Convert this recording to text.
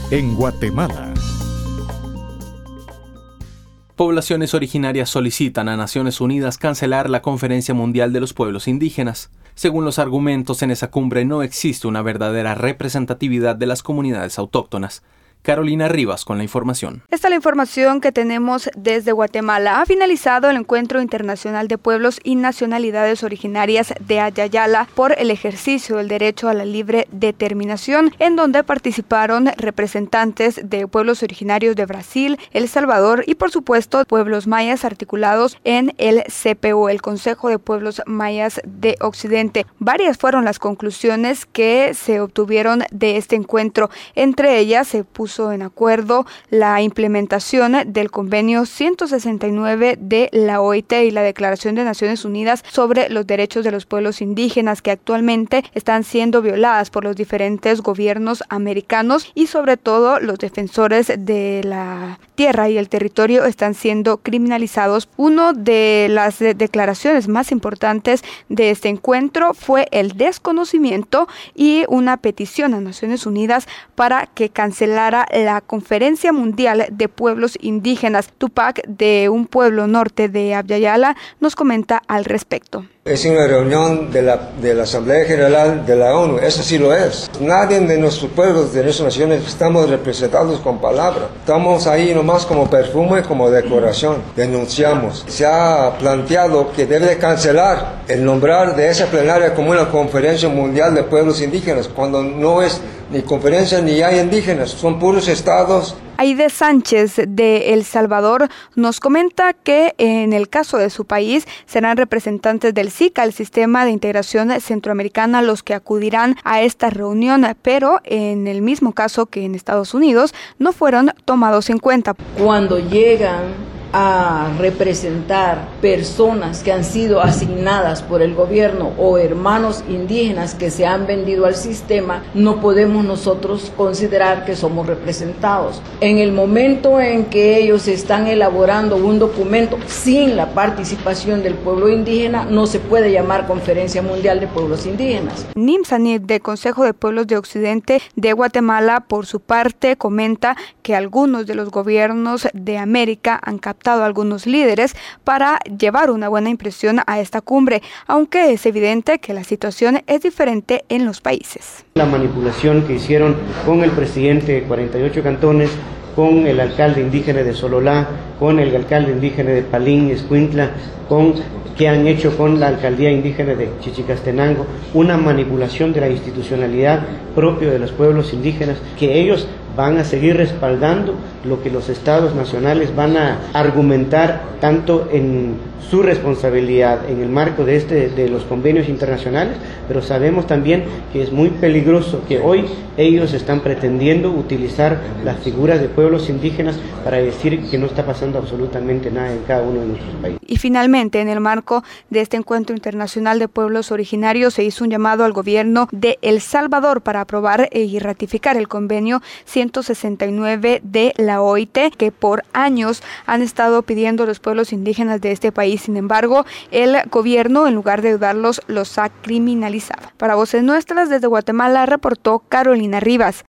en Guatemala. Poblaciones originarias solicitan a Naciones Unidas cancelar la Conferencia Mundial de los Pueblos Indígenas. Según los argumentos, en esa cumbre no existe una verdadera representatividad de las comunidades autóctonas. Carolina Rivas con la información. Esta es la información que tenemos desde Guatemala. Ha finalizado el Encuentro Internacional de Pueblos y Nacionalidades Originarias de Ayayala por el ejercicio del derecho a la libre determinación, en donde participaron representantes de pueblos originarios de Brasil, El Salvador y, por supuesto, pueblos mayas articulados en el CPO, el Consejo de Pueblos Mayas de Occidente. Varias fueron las conclusiones que se obtuvieron de este encuentro. Entre ellas se puso en acuerdo la implementación del convenio 169 de la OIT y la Declaración de Naciones Unidas sobre los derechos de los pueblos indígenas, que actualmente están siendo violadas por los diferentes gobiernos americanos, y sobre todo los defensores de la tierra y el territorio están siendo criminalizados. Una de las declaraciones más importantes de este encuentro fue el desconocimiento y una petición a Naciones Unidas para que cancelara la Conferencia Mundial de Pueblos Indígenas. Tupac, de un pueblo norte de Ayayala, nos comenta al respecto. Es una reunión de la Asamblea General de la ONU, eso sí lo es. Nadie de nuestros pueblos, de nuestras naciones, estamos representados con palabra. Estamos ahí nomás como perfume, como decoración. Denunciamos. Se ha planteado que debe cancelar el nombrar de esa plenaria como una Conferencia Mundial de Pueblos Indígenas, cuando no es ni conferencia ni hay indígenas, son puros estados. Aide Sánchez de El Salvador nos comenta que en el caso de su país serán representantes del SICA, el Sistema de Integración Centroamericana, los que acudirán a esta reunión, pero en el mismo caso que en Estados Unidos no fueron tomados en cuenta. Cuando llegan a representar personas que han sido asignadas por el gobierno o hermanos indígenas que se han vendido al sistema, no podemos nosotros considerar que somos representados. En el momento en que ellos están elaborando un documento sin la participación del pueblo indígena, no se puede llamar Conferencia Mundial de Pueblos Indígenas. Nimsanit, del Consejo de Pueblos de Occidente de Guatemala, por su parte, comenta que algunos de los gobiernos de América han captado a algunos líderes para llevar una buena impresión a esta cumbre, aunque es evidente que la situación es diferente en los países. La manipulación que hicieron con el presidente de 48 cantones, con el alcalde indígena de Sololá, con el alcalde indígena de Palín y Escuintla, que han hecho con la alcaldía indígena de Chichicastenango, una manipulación de la institucionalidad propia de los pueblos indígenas, que ellos van a seguir respaldando lo que los estados nacionales van a argumentar tanto en su responsabilidad en el marco de los convenios internacionales, pero sabemos también que es muy peligroso que hoy ellos están pretendiendo utilizar las figuras de pueblos indígenas para decir que no está pasando absolutamente nada en cada uno de nuestros países. Y finalmente, en el marco de este encuentro internacional de pueblos originarios, se hizo un llamado al gobierno de El Salvador para aprobar y ratificar el convenio 169 de la OIT, que por años han estado pidiendo los pueblos indígenas de este país. Sin embargo, el gobierno, en lugar de ayudarlos, los ha criminalizado. Para Voces Nuestras, desde Guatemala, reportó Carolina Rivas.